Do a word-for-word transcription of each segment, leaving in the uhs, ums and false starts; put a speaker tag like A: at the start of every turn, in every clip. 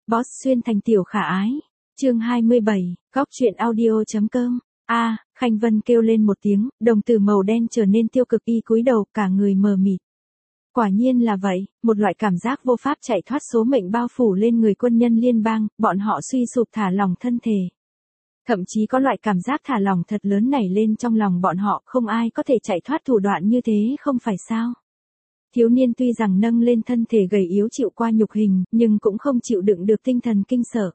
A: Boss xuyên thành tiểu khả ái. Chương hai mươi bảy, góc truyện audio.com. A, Khanh Vân kêu lên một tiếng, đồng tử màu đen trở nên tiêu cực, y cúi đầu, cả người mờ mịt. Quả nhiên là vậy, một loại cảm giác vô pháp chạy thoát số mệnh bao phủ lên người quân nhân liên bang, bọn họ suy sụp thả lỏng thân thể. Thậm chí có loại cảm giác thả lỏng thật lớn nảy lên trong lòng bọn họ, không ai có thể chạy thoát thủ đoạn như thế, không phải sao? Thiếu niên tuy rằng nâng lên thân thể gầy yếu chịu qua nhục hình, nhưng cũng không chịu đựng được tinh thần kinh sợ.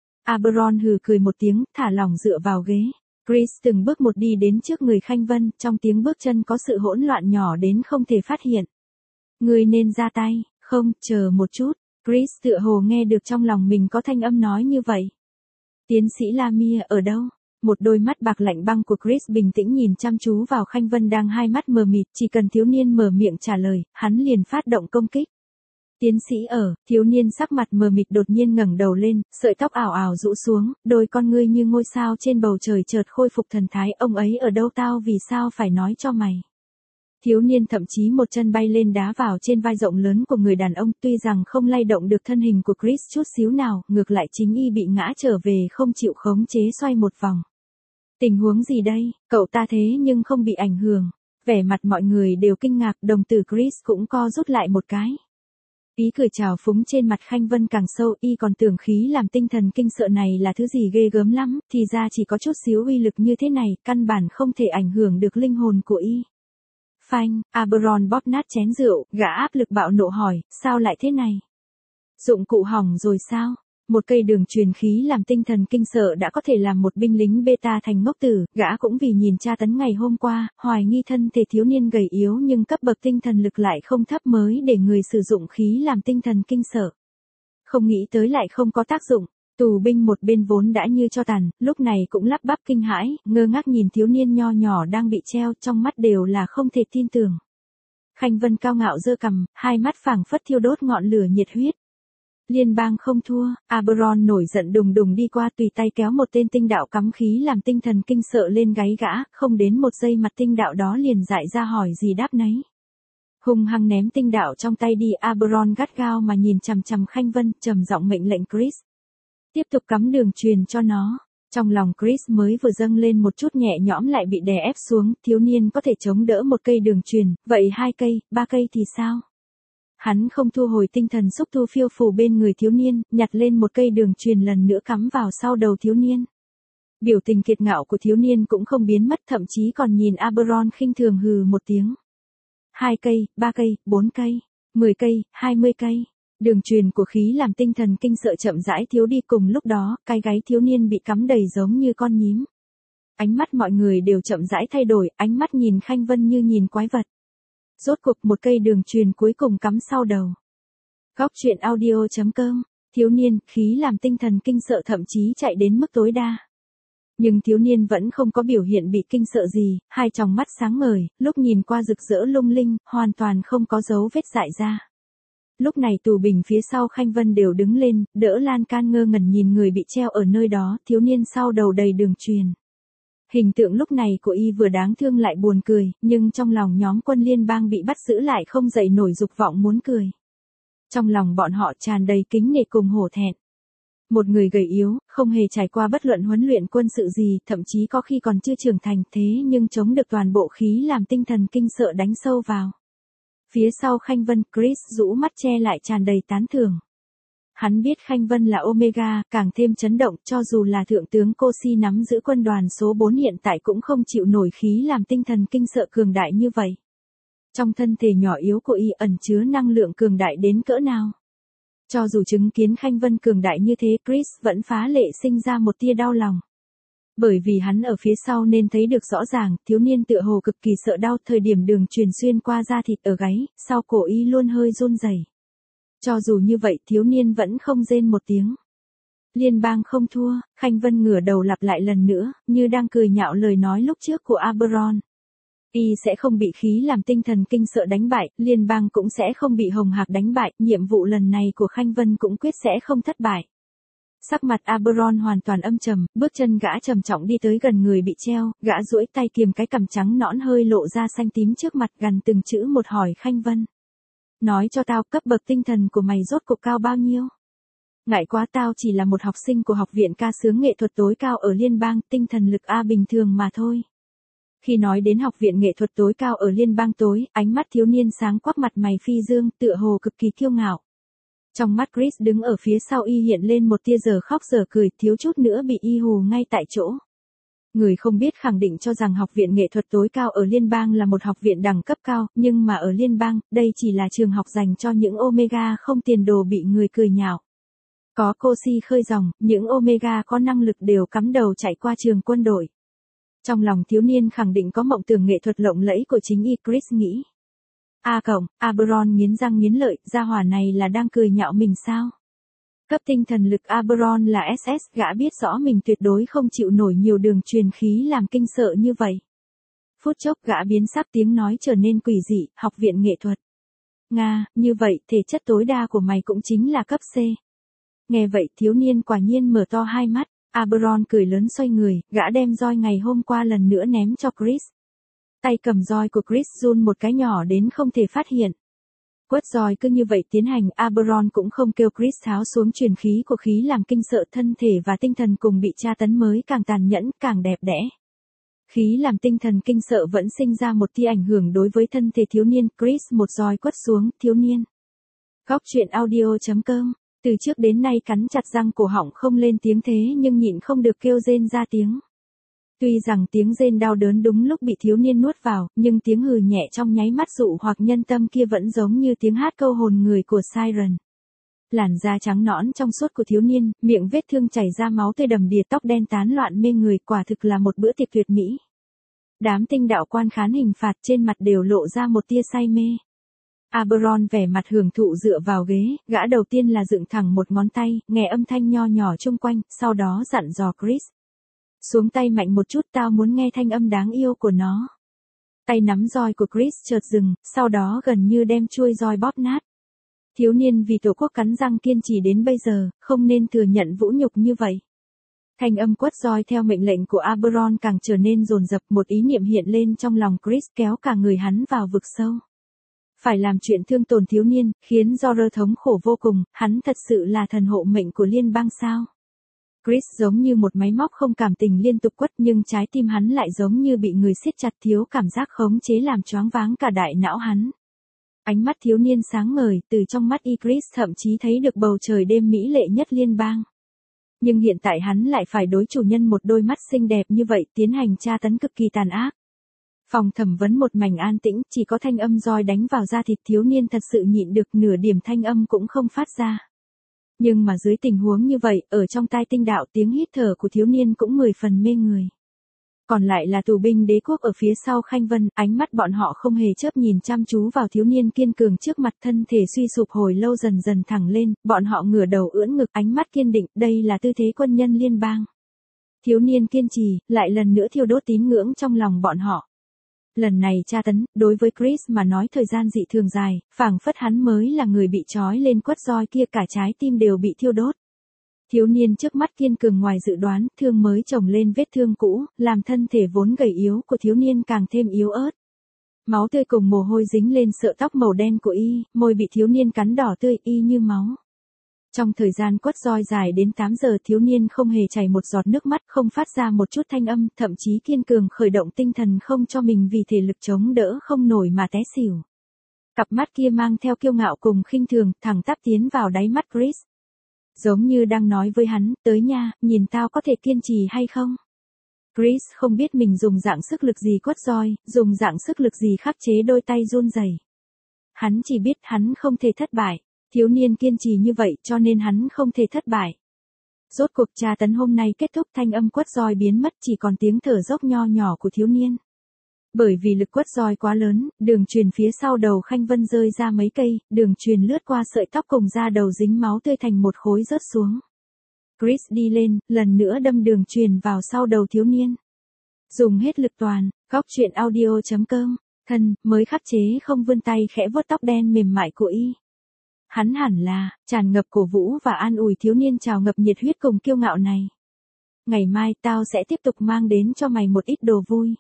A: Aberon hừ cười một tiếng, thả lỏng dựa vào ghế. Chris từng bước một đi đến trước người Khanh Vân, trong tiếng bước chân có sự hỗn loạn nhỏ đến không thể phát hiện. Ngươi nên ra tay, không, chờ một chút. Chris tựa hồ nghe được trong lòng mình có thanh âm nói như vậy. Tiến sĩ Lamia ở đâu? Một đôi mắt bạc lạnh băng của Chris bình tĩnh nhìn chăm chú vào Khanh Vân đang hai mắt mờ mịt, chỉ cần thiếu niên mở miệng trả lời, hắn liền phát động công kích. Tiến sĩ ở, thiếu niên sắc mặt mờ mịt đột nhiên ngẩng đầu lên, sợi tóc ảo ảo rũ xuống, đôi con ngươi như ngôi sao trên bầu trời chợt khôi phục thần thái, ông ấy ở đâu tao vì sao phải nói cho mày. Thiếu niên thậm chí một chân bay lên đá vào trên vai rộng lớn của người đàn ông, tuy rằng không lay động được thân hình của Chris chút xíu nào, ngược lại chính y bị ngã trở về không chịu khống chế xoay một vòng. Tình huống gì đây, cậu ta thế nhưng không bị ảnh hưởng. Vẻ mặt mọi người đều kinh ngạc, đồng tử Chris cũng co rút lại một cái. Ý cười trào phúng trên mặt Khanh Vân càng sâu, y còn tưởng khí làm tinh thần kinh sợ này là thứ gì ghê gớm lắm, thì ra chỉ có chút xíu uy lực như thế này, căn bản không thể ảnh hưởng được linh hồn của y. Phanh, Aberon bóp nát chén rượu, gã áp lực bạo nộ hỏi, sao lại thế này? Dụng cụ hỏng rồi sao? Một cây đường truyền khí làm tinh thần kinh sợ đã có thể làm một binh lính beta thành ngốc tử, gã cũng vì nhìn tra tấn ngày hôm qua, hoài nghi thân thể thiếu niên gầy yếu nhưng cấp bậc tinh thần lực lại không thấp mới để người sử dụng khí làm tinh thần kinh sợ. Không nghĩ tới lại không có tác dụng, tù binh một bên vốn đã như cho tàn, lúc này cũng lắp bắp kinh hãi, ngơ ngác nhìn thiếu niên nho nhỏ đang bị treo, trong mắt đều là không thể tin tưởng. Khanh Vân cao ngạo giơ cằm, hai mắt phảng phất thiêu đốt ngọn lửa nhiệt huyết. Liên bang không thua, Aberon nổi giận đùng đùng đi qua tùy tay kéo một tên tinh đạo cắm khí làm tinh thần kinh sợ lên gáy gã, không đến một giây mặt tinh đạo đó liền dại ra hỏi gì đáp nấy. Hung hăng ném tinh đạo trong tay đi, Aberon gắt gao mà nhìn chằm chằm Khanh Vân, trầm giọng mệnh lệnh Chris. Tiếp tục cắm đường truyền cho nó. Trong lòng Chris mới vừa dâng lên một chút nhẹ nhõm lại bị đè ép xuống, thiếu niên có thể chống đỡ một cây đường truyền, vậy hai cây, ba cây thì sao? Hắn không thu hồi tinh thần xúc tu phiêu phù bên người thiếu niên, nhặt lên một cây đường truyền lần nữa cắm vào sau đầu thiếu niên. Biểu tình kiệt ngạo của thiếu niên cũng không biến mất, thậm chí còn nhìn Aberon khinh thường hừ một tiếng. Hai cây, ba cây, bốn cây, mười cây, hai mươi cây. Đường truyền của khí làm tinh thần kinh sợ chậm rãi thiếu đi, cùng lúc đó, cái gáy thiếu niên bị cắm đầy giống như con nhím. Ánh mắt mọi người đều chậm rãi thay đổi, ánh mắt nhìn Khanh Vân như nhìn quái vật. Rốt cuộc một cây đường truyền cuối cùng cắm sau đầu. Góc truyện audio.com. Thiếu niên, khí làm tinh thần kinh sợ thậm chí chạy đến mức tối đa. Nhưng thiếu niên vẫn không có biểu hiện bị kinh sợ gì, hai tròng mắt sáng ngời, lúc nhìn qua rực rỡ lung linh, hoàn toàn không có dấu vết dại ra. Lúc này tù binh phía sau Khanh Vân đều đứng lên, đỡ lan can ngơ ngẩn nhìn người bị treo ở nơi đó, thiếu niên sau đầu đầy đường truyền. Hình tượng lúc này của y vừa đáng thương lại buồn cười, nhưng trong lòng nhóm quân liên bang bị bắt giữ lại không dậy nổi dục vọng muốn cười. Trong lòng bọn họ tràn đầy kính nể cùng hổ thẹn. Một người gầy yếu, không hề trải qua bất luận huấn luyện quân sự gì, thậm chí có khi còn chưa trưởng thành thế nhưng chống được toàn bộ khí làm tinh thần kinh sợ đánh sâu vào. Phía sau Khanh Vân, Chris rũ mắt che lại tràn đầy tán thưởng. Hắn biết Khanh Vân là Omega, càng thêm chấn động, cho dù là thượng tướng Kosi nắm giữ quân đoàn số bốn hiện tại cũng không chịu nổi khí làm tinh thần kinh sợ cường đại như vậy. Trong thân thể nhỏ yếu của y ẩn chứa năng lượng cường đại đến cỡ nào. Cho dù chứng kiến Khanh Vân cường đại như thế, Chris vẫn phá lệ sinh ra một tia đau lòng. Bởi vì hắn ở phía sau nên thấy được rõ ràng, thiếu niên tựa hồ cực kỳ sợ đau, thời điểm đường truyền xuyên qua da thịt ở gáy, sau cổ y luôn hơi run rẩy. Cho dù như vậy, thiếu niên vẫn không rên một tiếng. Liên bang không thua, Khanh Vân ngửa đầu lặp lại lần nữa, như đang cười nhạo lời nói lúc trước của Aberon. Y sẽ không bị khí làm tinh thần kinh sợ đánh bại, liên bang cũng sẽ không bị Hồng Hạc đánh bại, nhiệm vụ lần này của Khanh Vân cũng quyết sẽ không thất bại. Sắc mặt Aberon hoàn toàn âm trầm, bước chân gã trầm trọng đi tới gần người bị treo, gã duỗi tay kiềm cái cằm trắng nõn hơi lộ ra xanh tím trước mặt, gần từng chữ một hỏi Khanh Vân. Nói cho tao, cấp bậc tinh thần của mày rốt cuộc cao bao nhiêu? Ngại quá, tao chỉ là một học sinh của học viện ca sướng nghệ thuật tối cao ở liên bang, tinh thần lực A bình thường mà thôi. Khi nói đến học viện nghệ thuật tối cao ở liên bang tối, ánh mắt thiếu niên sáng quắc, mặt mày phi dương, tựa hồ cực kỳ kiêu ngạo. Trong mắt Chris đứng ở phía sau y hiện lên một tia giờ khóc giờ cười, thiếu chút nữa bị y hù ngay tại chỗ. Người không biết khẳng định cho rằng học viện nghệ thuật tối cao ở liên bang là một học viện đẳng cấp cao, nhưng mà ở liên bang, đây chỉ là trường học dành cho những Omega không tiền đồ bị người cười nhạo. Có cô si khơi dòng, những Omega có năng lực đều cắm đầu chạy qua trường quân đội. Trong lòng thiếu niên khẳng định có mộng tưởng nghệ thuật lộng lẫy của chính y, Chris nghĩ. A cộng, Aberon nghiến răng nghiến lợi, gia hỏa này là đang cười nhạo mình sao? Cấp tinh thần lực Aberon là ét ét, gã biết rõ mình tuyệt đối không chịu nổi nhiều đường truyền khí làm kinh sợ như vậy. Phút chốc gã biến sắc, tiếng nói trở nên quỷ dị, học viện nghệ thuật. Nga, như vậy, thể chất tối đa của mày cũng chính là cấp C. Nghe vậy thiếu niên quả nhiên mở to hai mắt, Aberon cười lớn xoay người, gã đem roi ngày hôm qua lần nữa ném cho Chris. Tay cầm roi của Chris run một cái nhỏ đến không thể phát hiện. Quất roi cứ như vậy tiến hành, Aberon cũng không kêu Chris tháo xuống truyền khí của khí làm kinh sợ, thân thể và tinh thần cùng bị tra tấn mới càng tàn nhẫn, càng đẹp đẽ. Khí làm tinh thần kinh sợ vẫn sinh ra một tia ảnh hưởng đối với thân thể thiếu niên, Chris một roi quất xuống, thiếu niên. Góc truyện audio chấm com, từ trước đến nay cắn chặt răng cổ họng không lên tiếng thế nhưng nhịn không được kêu rên ra tiếng. Tuy rằng tiếng rên đau đớn đúng lúc bị thiếu niên nuốt vào, nhưng tiếng hừ nhẹ trong nháy mắt dụ hoặc nhân tâm kia vẫn giống như tiếng hát câu hồn người của Siren. Làn da trắng nõn trong suốt của thiếu niên, miệng vết thương chảy ra máu tươi đầm đìa, tóc đen tán loạn mê người, quả thực là một bữa tiệc tuyệt mỹ. Đám tinh đạo quan khán hình phạt trên mặt đều lộ ra một tia say mê. Aberon vẻ mặt hưởng thụ dựa vào ghế, gã đầu tiên là dựng thẳng một ngón tay, nghe âm thanh nho nhỏ chung quanh, sau đó dặn dò Chris. Xuống tay mạnh một chút, tao muốn nghe thanh âm đáng yêu của nó. Tay nắm roi của Chris chợt dừng, sau đó gần như đem chuôi roi bóp nát. Thiếu niên vì tổ quốc cắn răng kiên trì đến bây giờ, không nên thừa nhận vũ nhục như vậy. Thanh âm quất roi theo mệnh lệnh của Aberon càng trở nên dồn dập, một ý niệm hiện lên trong lòng Chris kéo cả người hắn vào vực sâu. Phải làm chuyện thương tổn thiếu niên, khiến George thống khổ vô cùng, hắn thật sự là thần hộ mệnh của liên bang sao? Chris giống như một máy móc không cảm tình liên tục quất, nhưng trái tim hắn lại giống như bị người siết chặt, thiếu cảm giác khống chế làm choáng váng cả đại não hắn. Ánh mắt thiếu niên sáng ngời, từ trong mắt y Chris thậm chí thấy được bầu trời đêm mỹ lệ nhất liên bang. Nhưng hiện tại hắn lại phải đối chủ nhân một đôi mắt xinh đẹp như vậy, tiến hành tra tấn cực kỳ tàn ác. Phòng thẩm vấn một mảnh an tĩnh, chỉ có thanh âm roi đánh vào da thịt, thiếu niên thật sự nhịn được, nửa điểm thanh âm cũng không phát ra. Nhưng mà dưới tình huống như vậy, ở trong tai tinh đạo, tiếng hít thở của thiếu niên cũng mười phần mê người. Còn lại là tù binh đế quốc ở phía sau Khanh Vân, ánh mắt bọn họ không hề chớp nhìn chăm chú vào thiếu niên kiên cường trước mặt, thân thể suy sụp hồi lâu dần dần thẳng lên, bọn họ ngửa đầu ưỡn ngực, ánh mắt kiên định, đây là tư thế quân nhân liên bang. Thiếu niên kiên trì, lại lần nữa thiêu đốt tín ngưỡng trong lòng bọn họ. Lần này tra tấn, đối với Chris mà nói thời gian dị thường dài, phảng phất hắn mới là người bị trói lên quất roi kia, cả trái tim đều bị thiêu đốt. Thiếu niên trước mắt kiên cường ngoài dự đoán, thương mới chồng lên vết thương cũ, làm thân thể vốn gầy yếu của thiếu niên càng thêm yếu ớt. Máu tươi cùng mồ hôi dính lên sợi tóc màu đen của y, môi bị thiếu niên cắn đỏ tươi y như máu. Trong thời gian quất roi dài đến tám giờ, thiếu niên không hề chảy một giọt nước mắt, không phát ra một chút thanh âm, thậm chí kiên cường khởi động tinh thần không cho mình vì thể lực chống đỡ không nổi mà té xỉu. Cặp mắt kia mang theo kiêu ngạo cùng khinh thường, thẳng tắp tiến vào đáy mắt Chris. Giống như đang nói với hắn, tới nha, nhìn tao có thể kiên trì hay không? Chris không biết mình dùng dạng sức lực gì quất roi, dùng dạng sức lực gì khắc chế đôi tay run rẩy. Hắn chỉ biết hắn không thể thất bại. Thiếu niên kiên trì như vậy cho nên hắn không thể thất bại. Rốt cuộc tra tấn hôm nay kết thúc, thanh âm quất roi biến mất, chỉ còn tiếng thở dốc nho nhỏ của thiếu niên. Bởi vì lực quất roi quá lớn, đường truyền phía sau đầu Khanh Vân rơi ra mấy cây, đường truyền lướt qua sợi tóc cùng da đầu dính máu tươi thành một khối rớt xuống. Chris đi lên, lần nữa đâm đường truyền vào sau đầu thiếu niên. Dùng hết lực toàn, góc truyện audio chấm com, thân, mới khắc chế không vươn tay khẽ vuốt tóc đen mềm mại của y. Hắn hẳn là, tràn ngập cổ vũ và an ủi thiếu niên trào ngập nhiệt huyết cùng kiêu ngạo này. Ngày mai tao sẽ tiếp tục mang đến cho mày một ít đồ vui.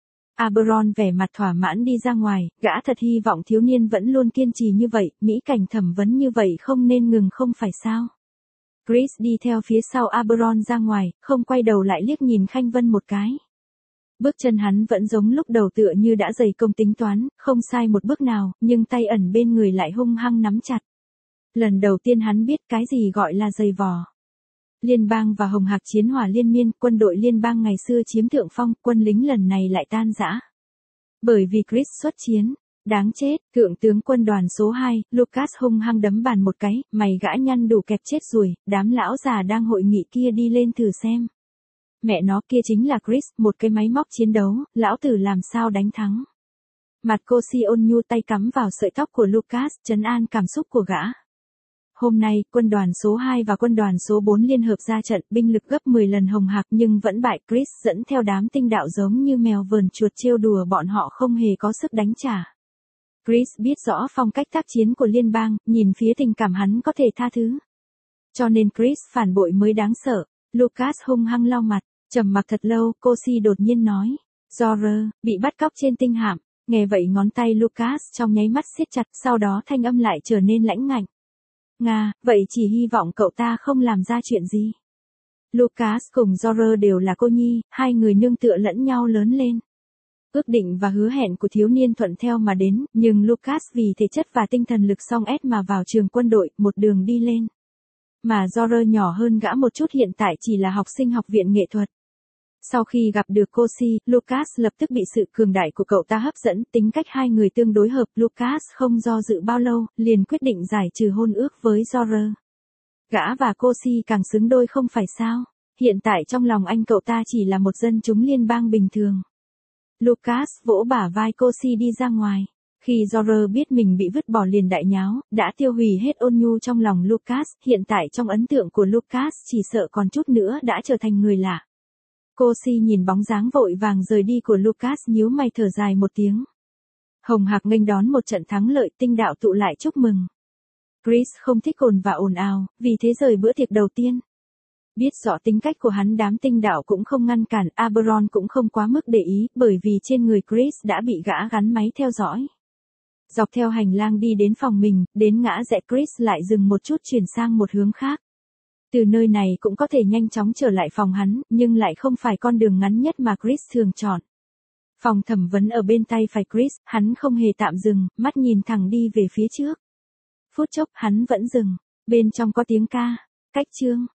A: Aberon vẻ mặt thỏa mãn đi ra ngoài, gã thật hy vọng thiếu niên vẫn luôn kiên trì như vậy, mỹ cảnh thẩm vấn như vậy không nên ngừng không phải sao. Chris đi theo phía sau Aberon ra ngoài, không quay đầu lại liếc nhìn Khanh Vân một cái. Bước chân hắn vẫn giống lúc đầu tựa như đã dày công tính toán, không sai một bước nào, nhưng tay ẩn bên người lại hung hăng nắm chặt. Lần đầu tiên hắn biết cái gì gọi là dày vò. Liên bang và Hồng Hạc chiến hỏa liên miên, quân đội liên bang ngày xưa chiếm thượng phong, quân lính lần này lại tan rã. Bởi vì Chris xuất chiến, đáng chết, thượng tướng quân đoàn số hai, Lucas hung hăng đấm bàn một cái, mày gã nhăn đủ kẹp chết rồi, đám lão già đang hội nghị kia đi lên thử xem. Mẹ nó kia chính là Chris, một cái máy móc chiến đấu, lão tử làm sao đánh thắng. Mặt cô si ôn nhu tay cắm vào sợi tóc của Lucas, trấn an cảm xúc của gã. Hôm nay, quân đoàn số hai và quân đoàn số bốn liên hợp ra trận, binh lực gấp mười lần Hồng Hạc nhưng vẫn bại. Chris dẫn theo đám tinh đạo giống như mèo vờn chuột trêu đùa bọn họ không hề có sức đánh trả. Chris biết rõ phong cách tác chiến của liên bang, nhìn phía tình cảm hắn có thể tha thứ. Cho nên Chris phản bội mới đáng sợ. Lucas hung hăng lau mặt, trầm mặc thật lâu, cô si đột nhiên nói. Jorah, bị bắt cóc trên tinh hạm. Nghe vậy ngón tay Lucas trong nháy mắt siết chặt, sau đó thanh âm lại trở nên lãnh ngạnh. Nga, vậy chỉ hy vọng cậu ta không làm ra chuyện gì. Lucas cùng Jorah đều là cô nhi, hai người nương tựa lẫn nhau lớn lên. Ước định và hứa hẹn của thiếu niên thuận theo mà đến, nhưng Lucas vì thể chất và tinh thần lực song ép mà vào trường quân đội, một đường đi lên. Mà Jorah nhỏ hơn gã một chút hiện tại chỉ là học sinh học viện nghệ thuật. Sau khi gặp được cô si, Lucas lập tức bị sự cường đại của cậu ta hấp dẫn, tính cách hai người tương đối hợp. Lucas không do dự bao lâu, liền quyết định giải trừ hôn ước với Jorah. Gã và cô si càng xứng đôi không phải sao, hiện tại trong lòng anh cậu ta chỉ là một dân chúng liên bang bình thường. Lucas vỗ bả vai cô si đi ra ngoài. Khi Jorah biết mình bị vứt bỏ liền đại nháo, đã tiêu hủy hết ôn nhu trong lòng Lucas, hiện tại trong ấn tượng của Lucas chỉ sợ còn chút nữa đã trở thành người lạ. Cô si nhìn bóng dáng vội vàng rời đi của Lucas nhíu mày thở dài một tiếng. Hồng Hạc nghênh đón một trận thắng lợi, tinh đạo tụ lại chúc mừng. Chris không thích ồn và ồn ào, vì thế rời bữa tiệc đầu tiên. Biết rõ tính cách của hắn, đám tinh đạo cũng không ngăn cản, Aberon cũng không quá mức để ý, bởi vì trên người Chris đã bị gã gắn máy theo dõi. Dọc theo hành lang đi đến phòng mình, đến ngã rẽ Chris lại dừng một chút chuyển sang một hướng khác. Từ nơi này cũng có thể nhanh chóng trở lại phòng hắn, nhưng lại không phải con đường ngắn nhất mà Chris thường chọn. Phòng thẩm vấn ở bên tay phải Chris, hắn không hề tạm dừng, mắt nhìn thẳng đi về phía trước. Phút chốc hắn vẫn dừng, bên trong có tiếng ca, cách chương.